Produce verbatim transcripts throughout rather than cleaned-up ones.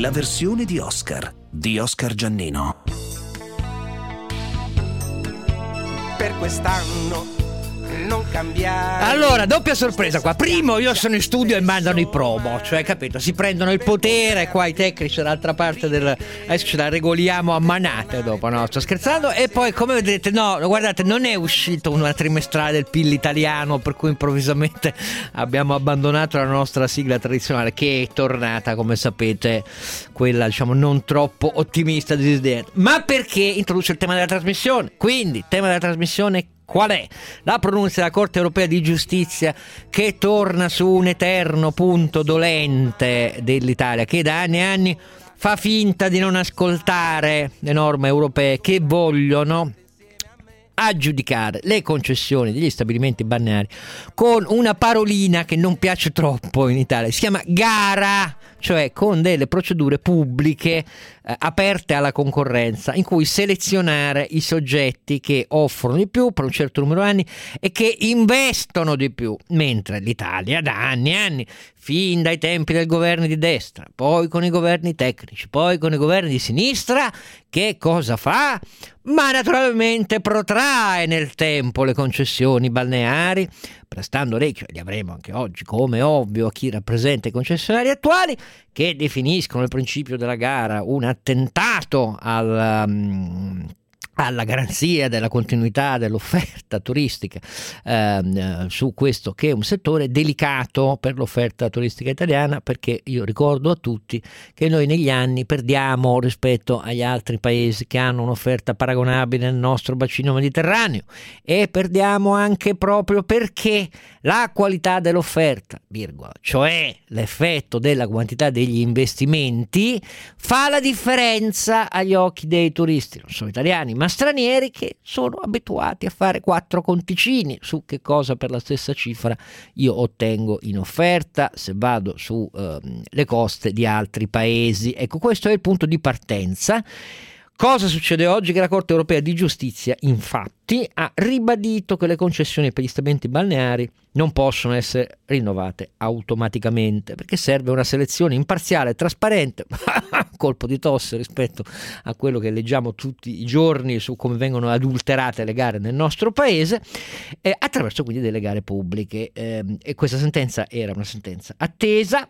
la versione di Oscar di Oscar Giannino. Per quest'anno non cambiare. Allora, doppia sorpresa qua. Primo, io sono in studio e mandano i promo, cioè, capito? Si prendono il potere, qua i tecnici dall'altra parte del... Adesso ce la regoliamo a manate dopo, no? Sto scherzando. E poi, come vedete, no, guardate, non è uscito una trimestrale del P I L italiano, per cui improvvisamente abbiamo abbandonato la nostra sigla tradizionale, che è tornata, come sapete, quella, diciamo, non troppo ottimista di Disney. Ma perché introduce il tema della trasmissione? Quindi, tema della trasmissione qual è? La pronuncia della Corte Europea di Giustizia, che torna su un eterno punto dolente dell'Italia, che da anni e anni fa finta di non ascoltare le norme europee che vogliono aggiudicare le concessioni degli stabilimenti balneari con una parolina che non piace troppo in Italia. Si chiama gara, cioè con delle procedure pubbliche eh, aperte alla concorrenza, in cui selezionare i soggetti che offrono di più per un certo numero di anni e che investono di più, mentre l'Italia da anni e anni, fin dai tempi del governo di destra, poi con i governi tecnici, poi con i governi di sinistra, che cosa fa? Ma naturalmente protrae nel tempo le concessioni balneari, prestando orecchio, e li avremo anche oggi, come ovvio, a chi rappresenta i concessionari attuali, che definiscono il principio della gara un attentato al... Um, alla garanzia della continuità dell'offerta turistica ehm, su questo, che è un settore delicato per l'offerta turistica italiana, perché io ricordo a tutti che noi negli anni perdiamo rispetto agli altri paesi che hanno un'offerta paragonabile nel nostro bacino mediterraneo, e perdiamo anche proprio perché la qualità dell'offerta, virgola, cioè l'effetto della quantità degli investimenti, fa la differenza agli occhi dei turisti, non solo italiani ma stranieri, che sono abituati a fare quattro conticini su che cosa per la stessa cifra io ottengo in offerta se vado su eh, le coste di altri paesi. Ecco, questo è il punto di partenza. Cosa succede oggi? Che la Corte Europea di Giustizia, infatti, ha ribadito che le concessioni per gli stabilimenti balneari non possono essere rinnovate automaticamente, perché serve una selezione imparziale e trasparente, colpo di tosse rispetto a quello che leggiamo tutti i giorni su come vengono adulterate le gare nel nostro paese, eh, attraverso quindi delle gare pubbliche. Eh, e questa sentenza era una sentenza attesa.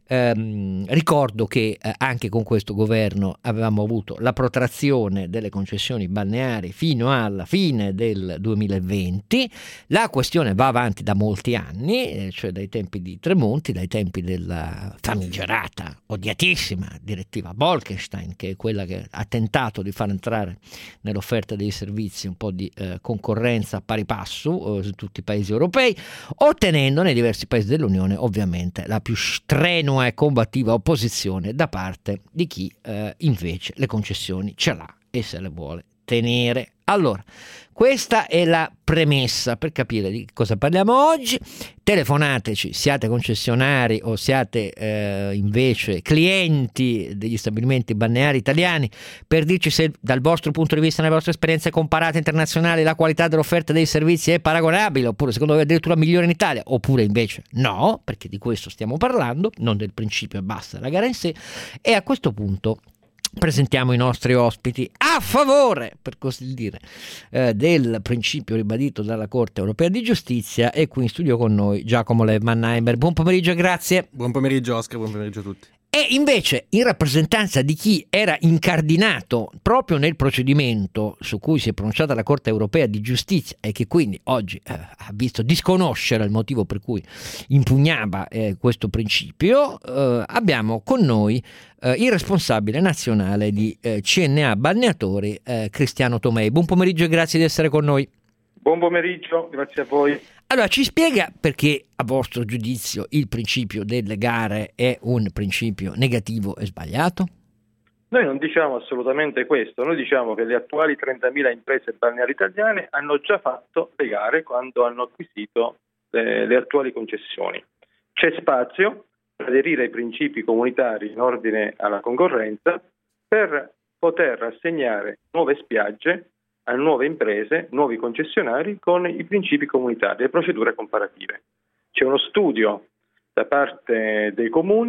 Eh, ricordo che eh, anche con questo governo avevamo avuto la protrazione delle concessioni balneari fino alla fine del duemilaventi. La questione va avanti da molti anni, eh, cioè dai tempi di Tremonti, dai tempi della famigerata, odiatissima direttiva Bolkestein, che è quella che ha tentato di far entrare nell'offerta dei servizi un po' di eh, concorrenza a pari passo eh, in tutti i paesi europei, ottenendo nei diversi paesi dell'Unione ovviamente la più strenua e combattiva opposizione da parte di chi eh, invece le concessioni ce l'ha e se le vuole tenere. Allora, questa è la premessa per capire di cosa parliamo oggi. Telefonateci, siate concessionari o siate eh, invece clienti degli stabilimenti balneari italiani, per dirci se dal vostro punto di vista, nelle vostre esperienze comparate internazionali, la qualità dell'offerta dei servizi è paragonabile, oppure secondo voi addirittura migliore in Italia, oppure invece no, perché di questo stiamo parlando, non del principio e basta la gara in sé. E a questo punto presentiamo i nostri ospiti a favore, per così dire, eh, del principio ribadito dalla Corte Europea di Giustizia. E qui in studio con noi Giacomo Lev Mannheimer. Buon pomeriggio e grazie. Buon pomeriggio Oscar, buon pomeriggio a tutti. E invece, in rappresentanza di chi era incardinato proprio nel procedimento su cui si è pronunciata la Corte Europea di Giustizia, e che quindi oggi eh, ha visto disconoscere il motivo per cui impugnava eh, questo principio, eh, abbiamo con noi eh, il responsabile nazionale di eh, C N A Balneatori, eh, Cristiano Tomei. Buon pomeriggio e grazie di essere con noi. Buon pomeriggio, grazie a voi. Allora, ci spiega perché, a vostro giudizio, il principio delle gare è un principio negativo e sbagliato? Noi non diciamo assolutamente questo, noi diciamo che le attuali trentamila imprese balneari italiane hanno già fatto le gare quando hanno acquisito le, le attuali concessioni. C'è spazio per aderire ai principi comunitari in ordine alla concorrenza per poter assegnare nuove spiagge a nuove imprese, nuovi concessionari con i principi comunitari, le procedure comparative. C'è uno studio da parte dei comuni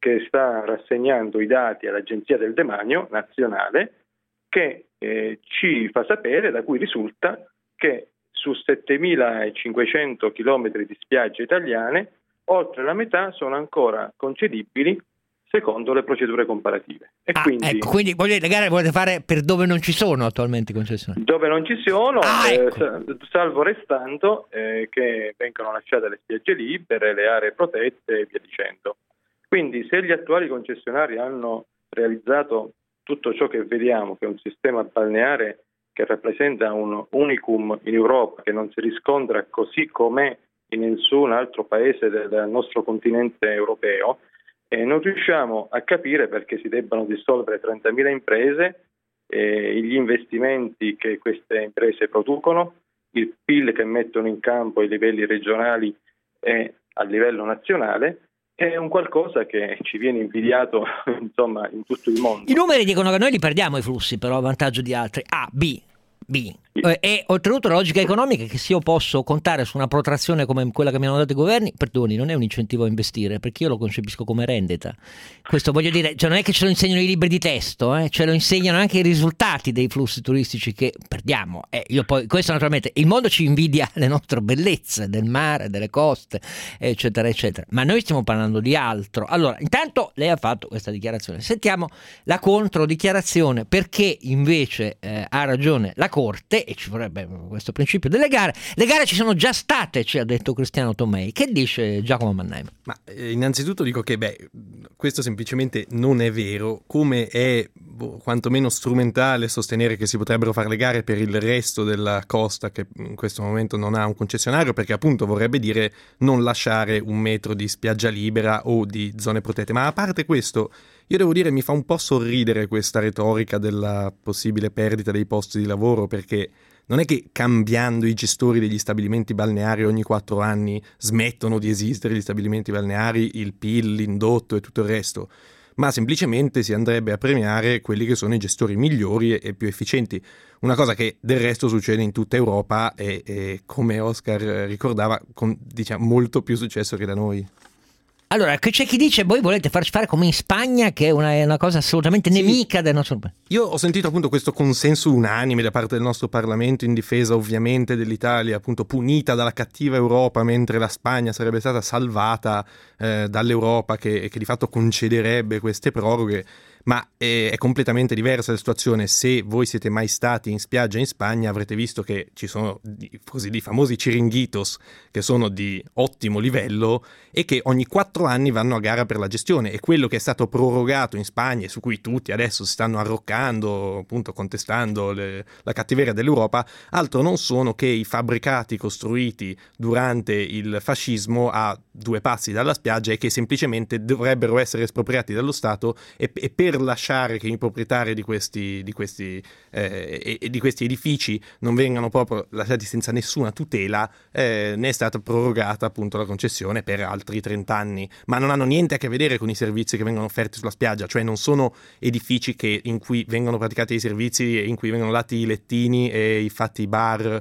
che sta rassegnando i dati all'Agenzia del Demanio nazionale, che eh, ci fa sapere, da cui risulta che su settemilacinquecento chilometri di spiagge italiane, oltre la metà sono ancora concedibili secondo le procedure comparative. E ah, quindi, ecco, quindi voglio, le gare volete fare per dove non ci sono attualmente concessionari? Dove non ci sono, ah, ecco. eh, salvo restando eh, che vengono lasciate le spiagge libere, le aree protette e via dicendo. Quindi se gli attuali concessionari hanno realizzato tutto ciò che vediamo, che è un sistema balneare che rappresenta un unicum in Europa, che non si riscontra così com'è in nessun altro paese del nostro continente europeo, e non riusciamo a capire perché si debbano dissolvere trentamila imprese, eh, gli investimenti che queste imprese producono, il P I L che mettono in campo ai livelli regionali e a livello nazionale. È un qualcosa che ci viene invidiato insomma in tutto il mondo. I numeri dicono che noi li perdiamo i flussi, però a vantaggio di altri. A, B, B. Eh, e oltretutto la logica economica è che se io posso contare su una protrazione come quella che mi hanno dato i governi, perdoni, non è un incentivo a investire, perché io lo concepisco come rendita. Questo voglio dire, cioè non è che ce lo insegnano i libri di testo, eh, ce lo insegnano anche i risultati dei flussi turistici che perdiamo. Eh, io poi, questo naturalmente, il mondo ci invidia le nostre bellezze del mare, delle coste, eccetera, eccetera. Ma noi stiamo parlando di altro. Allora, intanto lei ha fatto questa dichiarazione. Sentiamo la controdichiarazione, perché invece eh, ha ragione la Corte, e ci vorrebbe questo principio delle gare. Le gare ci sono già state, ci ha detto Cristiano Tomei. Che dice Giacomo Mannheim? Ma eh, innanzitutto dico che beh, questo semplicemente non è vero, come è boh, quantomeno strumentale sostenere che si potrebbero fare le gare per il resto della costa che in questo momento non ha un concessionario, perché appunto vorrebbe dire non lasciare un metro di spiaggia libera o di zone protette. Ma a parte questo, io devo dire mi fa un po' sorridere questa retorica della possibile perdita dei posti di lavoro, perché non è che cambiando i gestori degli stabilimenti balneari ogni quattro anni smettono di esistere gli stabilimenti balneari, il P I L, l'indotto e tutto il resto, ma semplicemente si andrebbe a premiare quelli che sono i gestori migliori e, e più efficienti. Una cosa che del resto succede in tutta Europa e, e come Oscar ricordava, con diciamo molto più successo che da noi. Allora, c'è chi dice voi volete farci fare come in Spagna, che è una, è una cosa assolutamente nemica sì. del nostro paese. Io ho sentito appunto questo consenso unanime da parte del nostro Parlamento in difesa ovviamente dell'Italia, appunto punita dalla cattiva Europa, mentre la Spagna sarebbe stata salvata eh, dall'Europa che, che di fatto concederebbe queste proroghe. Ma è, è completamente diversa la situazione. Se voi siete mai stati in spiaggia in Spagna avrete visto che ci sono di, così, di famosi chiringuitos che sono di ottimo livello e che ogni quattro anni vanno a gara per la gestione, e quello che è stato prorogato in Spagna e su cui tutti adesso si stanno arroccando, appunto contestando le, la cattiveria dell'Europa, altro non sono che i fabbricati costruiti durante il fascismo a due passi dalla spiaggia e che semplicemente dovrebbero essere espropriati dallo Stato, e, e per lasciare che i proprietari di questi, di questi, eh, e di questi edifici non vengano proprio lasciati senza nessuna tutela, eh, ne è stata prorogata appunto la concessione per altri trenta anni, ma non hanno niente a che vedere con i servizi che vengono offerti sulla spiaggia, cioè non sono edifici che, in cui vengono praticati i servizi e in cui vengono dati i lettini e i fatti i bar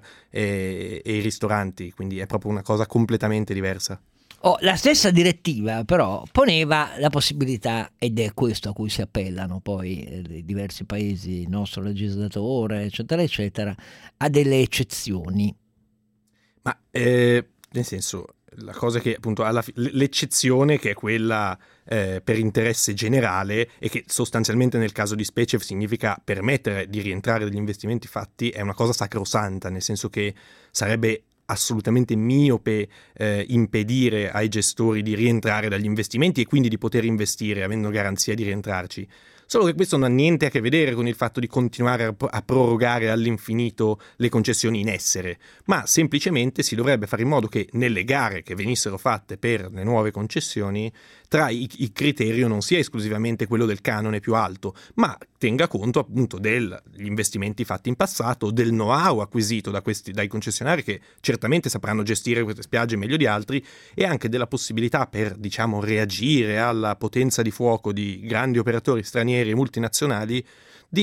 e, e i ristoranti, quindi è proprio una cosa completamente diversa. Oh, la stessa direttiva però poneva la possibilità, ed è questo a cui si appellano poi eh, diversi paesi, il nostro legislatore eccetera eccetera, a delle eccezioni. Ma eh, nel senso, la cosa che appunto alla fi- l'eccezione che è quella eh, per interesse generale, e che sostanzialmente nel caso di specie significa permettere di rientrare degli investimenti fatti, è una cosa sacrosanta, nel senso che sarebbe assolutamente miope eh, impedire ai gestori di rientrare dagli investimenti e quindi di poter investire avendo garanzia di rientrarci. Solo che questo non ha niente a che vedere con il fatto di continuare a, a prorogare all'infinito le concessioni in essere, ma semplicemente si dovrebbe fare in modo che nelle gare che venissero fatte per le nuove concessioni tra i, i criterio non sia esclusivamente quello del canone più alto, ma tenga conto appunto degli investimenti fatti in passato, del know-how acquisito da questi, dai concessionari che certamente sapranno gestire queste spiagge meglio di altri, e anche della possibilità per, diciamo, reagire alla potenza di fuoco di grandi operatori stranieri e multinazionali di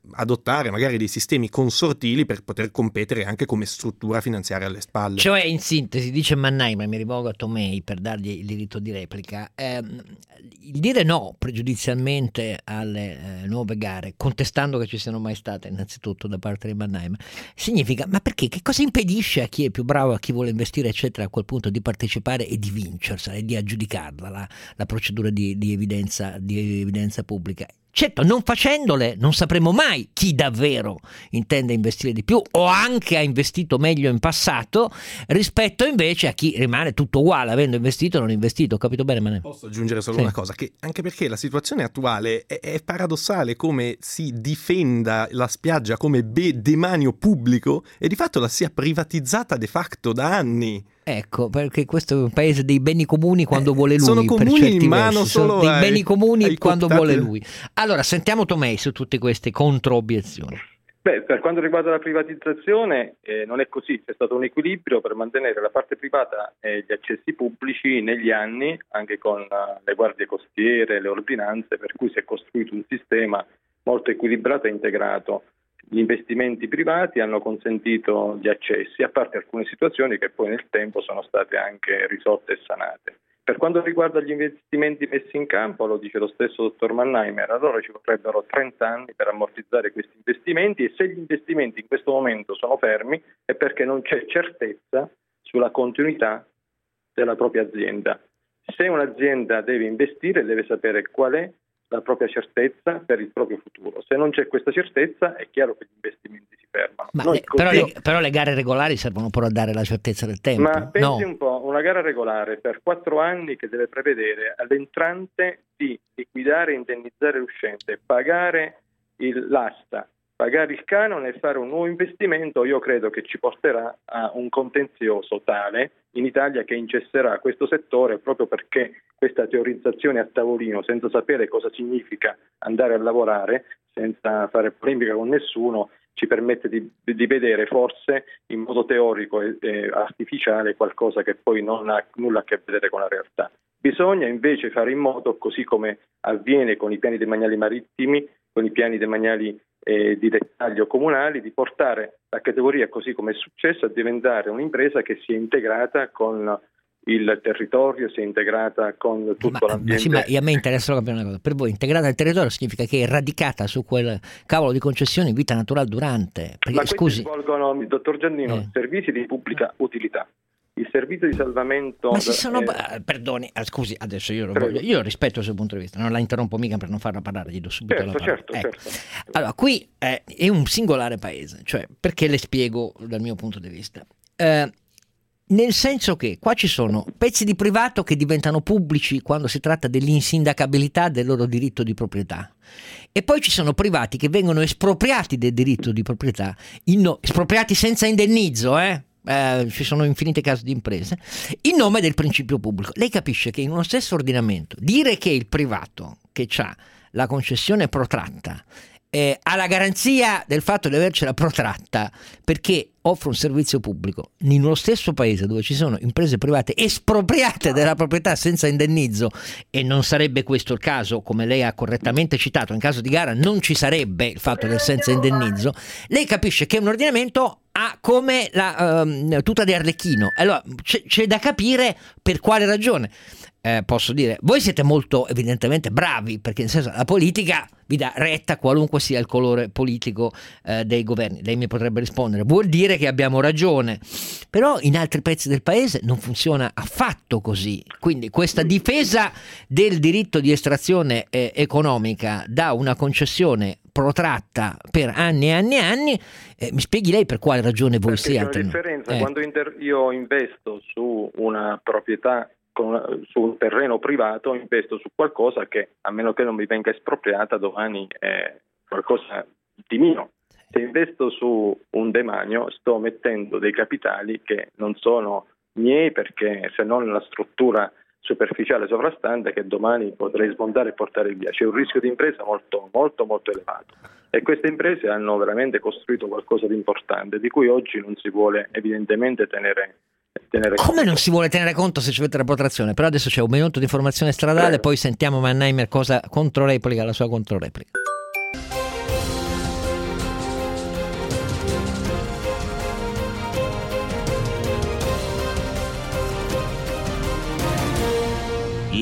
adottare magari dei sistemi consortili per poter competere anche come struttura finanziaria alle spalle. Cioè, in sintesi, dice Mannheimer, mi rivolgo a Tomei per dargli il diritto di replica, ehm, il dire no pregiudizialmente alle eh, nuove gare, contestando che ci siano mai state innanzitutto da parte di Mannheimer, significa, ma perché? Che cosa impedisce a chi è più bravo, a chi vuole investire eccetera a quel punto di partecipare e di vincersela e di aggiudicarla la, la procedura di, di evidenza di evidenza pubblica? Certo, non facendole non sapremo mai chi davvero intende investire di più o anche ha investito meglio in passato rispetto invece a chi rimane tutto uguale, avendo investito o non investito. Capito bene, Mané? Posso aggiungere solo sì. una cosa, che anche perché la situazione attuale è, è paradossale come si difenda la spiaggia come be- demanio pubblico e di fatto la sia privatizzata de facto da anni. Ecco, perché questo è un paese dei beni comuni quando vuole lui. Sono comuni per certi in mano versi. solo Sono dei ai, beni comuni quando cooptati. vuole lui. Allora, sentiamo Tomei su tutte queste controobiezioni. Beh, per quanto riguarda la privatizzazione eh, non è così, c'è stato un equilibrio per mantenere la parte privata e gli accessi pubblici negli anni, anche con uh, le guardie costiere, le ordinanze, per cui si è costruito un sistema molto equilibrato e integrato. Gli investimenti privati hanno consentito gli accessi, a parte alcune situazioni che poi nel tempo sono state anche risolte e sanate. Per quanto riguarda gli investimenti messi in campo, lo dice lo stesso dottor Mannheimer, allora ci vorrebbero trenta anni per ammortizzare questi investimenti e se gli investimenti in questo momento sono fermi è perché non c'è certezza sulla continuità della propria azienda. Se un'azienda deve investire deve sapere qual è la propria certezza per il proprio futuro. Se non c'è questa certezza è chiaro che gli investimenti si fermano. Ma Noi le, però, continuo... le, però le gare regolari servono pure a dare la certezza del tempo. Ma pensi no. un po', una gara regolare per quattro anni che deve prevedere all'entrante di liquidare e indennizzare l'uscente, pagare il, l'asta, pagare il canone e fare un nuovo investimento, io credo che ci porterà a un contenzioso tale in Italia che incesserà questo settore proprio perché questa teorizzazione a tavolino senza sapere cosa significa andare a lavorare, senza fare polemica con nessuno, ci permette di, di vedere forse in modo teorico e, e artificiale qualcosa che poi non ha nulla a che vedere con la realtà. Bisogna invece fare in modo, così come avviene con i piani demaniali marittimi, con i piani demaniali eh, di dettaglio comunali, di portare la categoria, così come è successo, a diventare un'impresa che sia integrata con il territorio, si è integrata con tutto ma, l'ambiente. Ma sì, ma a me interessa solo capire una cosa. Per voi integrata nel territorio significa che è radicata su quel cavolo di concessioni vita naturale durante. Perché, ma scusi, svolgono, dottor Giannino, eh. servizi di pubblica utilità. Il servizio di salvamento... Ma si sono... Eh, perdoni, ah, scusi, adesso io, voglio, io rispetto il suo punto di vista, non la interrompo mica per non farla parlare, gli do subito certo, la parola. certo, ecco. certo. Allora, qui eh, è un singolare paese, cioè, perché le spiego dal mio punto di vista. Eh, Nel senso che qua ci sono pezzi di privato che diventano pubblici quando si tratta dell'insindacabilità del loro diritto di proprietà e poi ci sono privati che vengono espropriati del diritto di proprietà, in, espropriati senza indennizzo, eh? Eh, ci sono infiniti casi di imprese, in nome del principio pubblico. Lei capisce che in uno stesso ordinamento dire che il privato che ha la concessione protratta Eh, ha la garanzia del fatto di avercela protratta perché offre un servizio pubblico in uno stesso paese dove ci sono imprese private espropriate della proprietà senza indennizzo, e non sarebbe questo il caso, come lei ha correttamente citato, in caso di gara non ci sarebbe il fatto del senza indennizzo, lei capisce che un ordinamento ha come la um, tuta di Arlecchino. Allora c'è, c'è da capire per quale ragione. Eh, posso dire, voi siete molto evidentemente bravi, perché nel senso la politica vi dà retta qualunque sia il colore politico eh, dei governi. Lei mi potrebbe rispondere, vuol dire che abbiamo ragione, però in altri pezzi del paese non funziona affatto così. Quindi questa difesa del diritto di estrazione eh, economica da una concessione protratta per anni e anni e anni, eh, mi spieghi lei per quale ragione voi Perché siate? C'è una differenza, eh. quando inter- io investo su una proprietà, con una, su un terreno privato, investo su qualcosa che, a meno che non mi venga espropriata, domani è qualcosa di mio. Se investo su un demanio sto mettendo dei capitali che non sono miei, perché se non la struttura superficiale sovrastante che domani potrei smontare e portare via. C'è un rischio di impresa molto molto molto elevato e queste imprese hanno veramente costruito qualcosa di importante di cui oggi non si vuole evidentemente tenere tenere Come conto. non si vuole tenere conto se ci avete la protrazione? Però adesso c'è un minuto di informazione stradale, Prego. poi sentiamo Mannheimer cosa controreplica, la sua controreplica.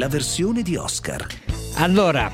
la versione di Oscar. Allora,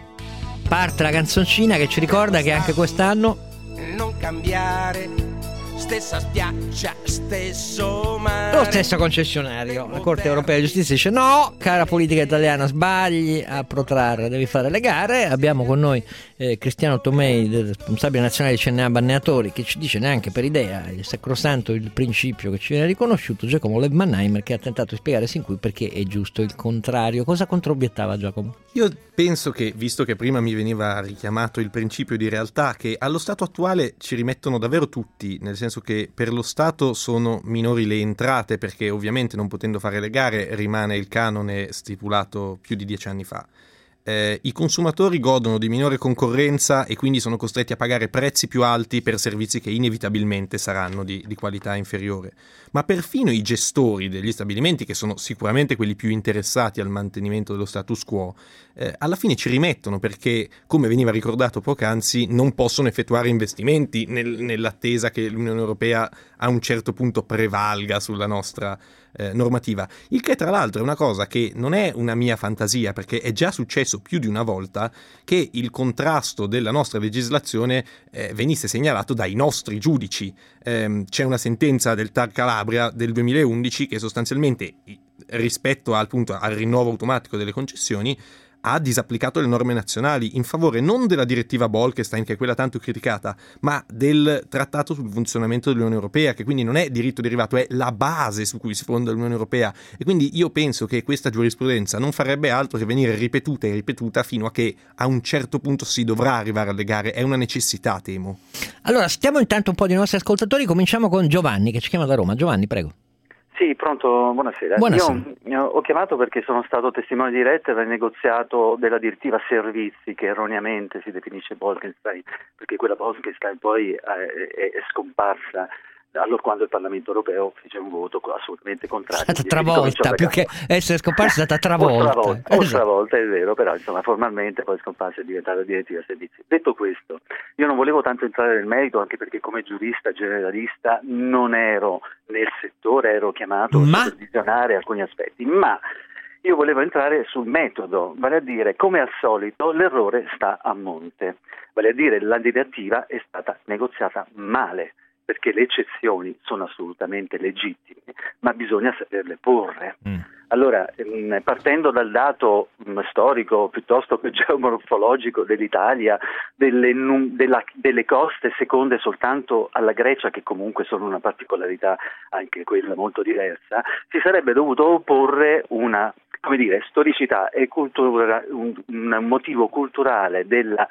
parte la canzoncina che ci ricorda che anche quest'anno non cambiare, stessa spiaggia, stesso mare. lo stesso concessionario, la Corte Europea di Giustizia dice no, cara politica italiana, sbagli a protrarre, devi fare le gare. Abbiamo con noi eh, Cristiano Tomei, del responsabile nazionale di C N A Balneatori, che ci dice neanche per idea il sacrosanto il principio che ci viene riconosciuto, Giacomo Lev Mannheimer, che ha tentato di spiegare sin qui perché è giusto il contrario. Cosa controobiettava Giacomo? Io penso che, visto che prima mi veniva richiamato il principio di realtà, che allo stato attuale ci rimettono davvero tutti, nel senso che per lo Stato sono minori le entrate, perché ovviamente non potendo fare le gare rimane il canone stipulato più di dieci anni fa. Eh, I consumatori godono di minore concorrenza e quindi sono costretti a pagare prezzi più alti per servizi che inevitabilmente saranno di, di qualità inferiore. Ma perfino i gestori degli stabilimenti, che sono sicuramente quelli più interessati al mantenimento dello status quo, eh, alla fine ci rimettono perché, come veniva ricordato poc'anzi, non possono effettuare investimenti nel, nell'attesa che l'Unione Europea a un certo punto prevalga sulla nostra eh, normativa. Il che tra l'altro è una cosa che non è una mia fantasia, perché è già successo più di una volta che il contrasto della nostra legislazione eh, venisse segnalato dai nostri giudici. Eh, c'è una sentenza del T A R Calabria del duemilaundici che sostanzialmente, rispetto al, appunto, al rinnovo automatico delle concessioni, ha disapplicato le norme nazionali in favore non della direttiva Bolkestein, che è quella tanto criticata, ma del trattato sul funzionamento dell'Unione Europea, che quindi non è diritto derivato, è la base su cui si fonda l'Unione Europea. E quindi io penso che questa giurisprudenza non farebbe altro che venire ripetuta e ripetuta fino a che a un certo punto si dovrà arrivare alle gare. È una necessità, temo. Allora, stiamo intanto un po' di nostri ascoltatori, cominciamo con Giovanni che ci chiama da Roma. Giovanni, prego. Sì, pronto, buonasera. Buonasera. Io ho chiamato perché sono stato testimone diretto del negoziato della direttiva servizi che erroneamente si definisce Bolkestein, perché quella Bolkestein poi è, è, è scomparsa allora quando il Parlamento europeo fece un voto assolutamente contrario. È stata travolta, più che essere scomparsa è stata travolta. O travolta, o travolta, è vero, però insomma formalmente poi scomparsa è diventata direttiva servizi. Detto questo, io non volevo tanto entrare nel merito, anche perché come giurista generalista non ero nel settore, ero chiamato ma... a supervisionare alcuni aspetti, ma io volevo entrare sul metodo, vale a dire, come al solito l'errore sta a monte, vale a dire la direttiva è stata negoziata male, perché le eccezioni sono assolutamente legittime, ma bisogna saperle porre. Mm. Allora, partendo dal dato storico piuttosto che geomorfologico dell'Italia, delle, della, delle coste seconde soltanto alla Grecia, che comunque sono una particolarità anche quella molto diversa, si sarebbe dovuto opporre una, come dire, storicità e cultura, un, un motivo culturale della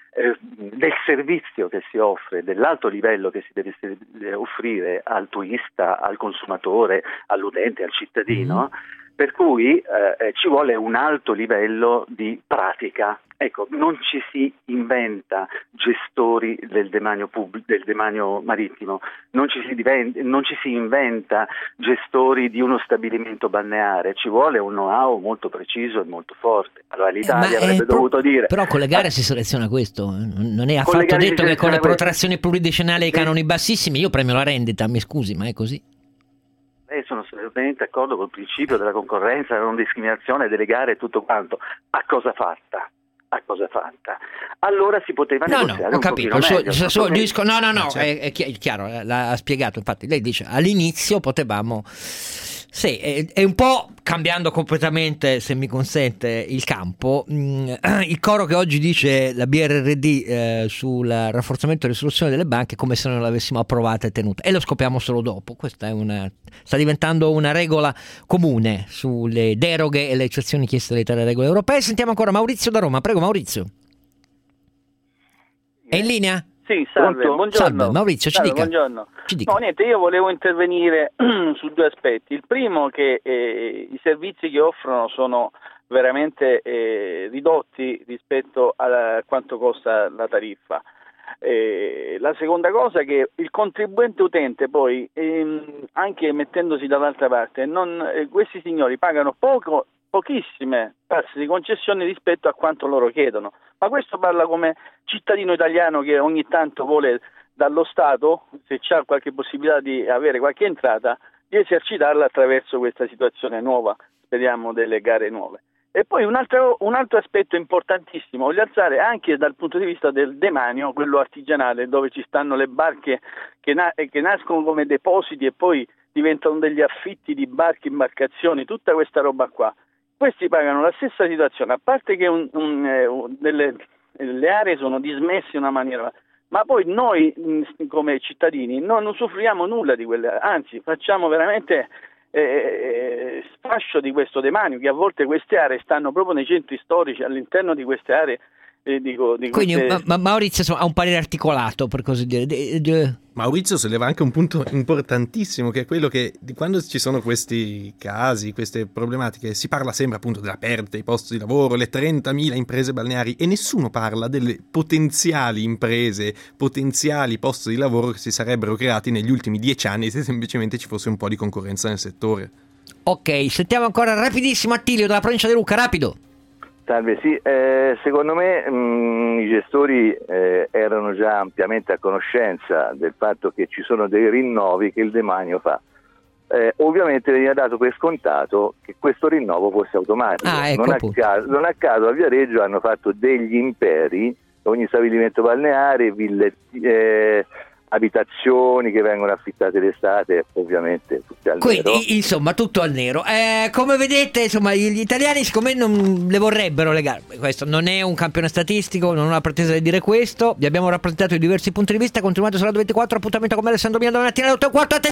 del servizio che si offre, dell'alto livello che si deve offrire al turista, al consumatore, all'utente, al cittadino, mm. per cui eh, ci vuole un alto livello di pratica. Ecco, non ci si inventa gestori del demanio pubblico, del demanio marittimo, non ci si diventa, non ci si inventa gestori di uno stabilimento balneare, ci vuole un know-how molto preciso e molto forte. Allora l'Italia eh, avrebbe pro- dovuto dire... Però con le gare eh, si seleziona questo, non è affatto detto che con le protrazioni pluridecennali e i canoni bassissimi io premio la rendita, mi scusi, ma è così. Eh, sono assolutamente d'accordo col principio della concorrenza, della non discriminazione, delle gare e tutto quanto. A cosa fatta? A cosa fatta? Allora si poteva no, negoziare no, ho un capito, pochino il suo, meglio. il suo Perché... disco, no, no, no, certo. è, è chiaro, l'ha spiegato, infatti lei dice all'inizio potevamo... Sì, è, è un po' cambiando completamente, se mi consente, il campo. Mm, il coro che oggi dice la B R R D eh, sul rafforzamento e risoluzione delle banche è come se non l'avessimo approvata e tenuta, e lo scopriamo solo dopo. Questa è una, sta diventando una regola comune sulle deroghe e le eccezioni chieste dalle regole europee. Sentiamo ancora Maurizio da Roma. Prego Maurizio. È in linea? Sì, salve, Pronto? buongiorno. Salve, Maurizio, ci salve, dica. Buongiorno. Ci dica. No, niente, io volevo intervenire su due aspetti. Il primo, che eh, i servizi che offrono sono veramente eh, ridotti rispetto a quanto costa la tariffa. Eh, la seconda cosa, che il contribuente utente poi, ehm, anche mettendosi dall'altra parte, non, eh, questi signori pagano poco, pochissime tasse di concessione rispetto a quanto loro chiedono. Ma questo parla come cittadino italiano che ogni tanto vuole dallo Stato, se c'ha qualche possibilità di avere qualche entrata, di esercitarla attraverso questa situazione nuova, speriamo delle gare nuove. E poi un altro, un altro aspetto importantissimo, voglio alzare anche dal punto di vista del demanio, quello artigianale, dove ci stanno le barche che, na- che nascono come depositi e poi diventano degli affitti di barche, imbarcazioni, tutta questa roba qua. Questi pagano la stessa situazione, a parte che un, un, eh, un, delle, le aree sono dismesse in una maniera, ma poi noi mh, come cittadini non usufruiamo nulla di quelle, anzi facciamo veramente... Eh, sfascio di questo demanio, che a volte queste aree stanno proprio nei centri storici, all'interno di queste aree eh, dico, di quindi queste... ma, ma Maurizio insomma, ha un parere articolato, per così dire. De, de... Maurizio solleva anche un punto importantissimo, che è quello che di quando ci sono questi casi, queste problematiche, si parla sempre appunto della perdita dei posti di lavoro, le trentamila imprese balneari, e nessuno parla delle potenziali imprese, potenziali posti di lavoro che si sarebbero creati negli ultimi dieci anni se semplicemente ci fosse un po' di concorrenza nel settore. Ok, sentiamo ancora rapidissimo Attilio dalla provincia di Lucca, rapido. Salve, sì, eh, secondo me mh, i gestori eh, erano già ampiamente a conoscenza del fatto che ci sono dei rinnovi che il demanio fa. Eh, ovviamente veniva dato per scontato che questo rinnovo fosse automatico. Ah, ecco, non, a caso, non a caso a Viareggio hanno fatto degli imperi, ogni stabilimento balneare, ville, eh, abitazioni che vengono affittate d'estate, ovviamente tutte al Quindi, nero. insomma, tutto al nero. Eh, come vedete, insomma, gli italiani siccome non le vorrebbero legare, questo non è un campione statistico, non ho la pretesa di dire questo, vi abbiamo rappresentato i diversi punti di vista. Continuate sulla ventiquattro, appuntamento con me Alessandro Mia domattina alle otto e un quarto.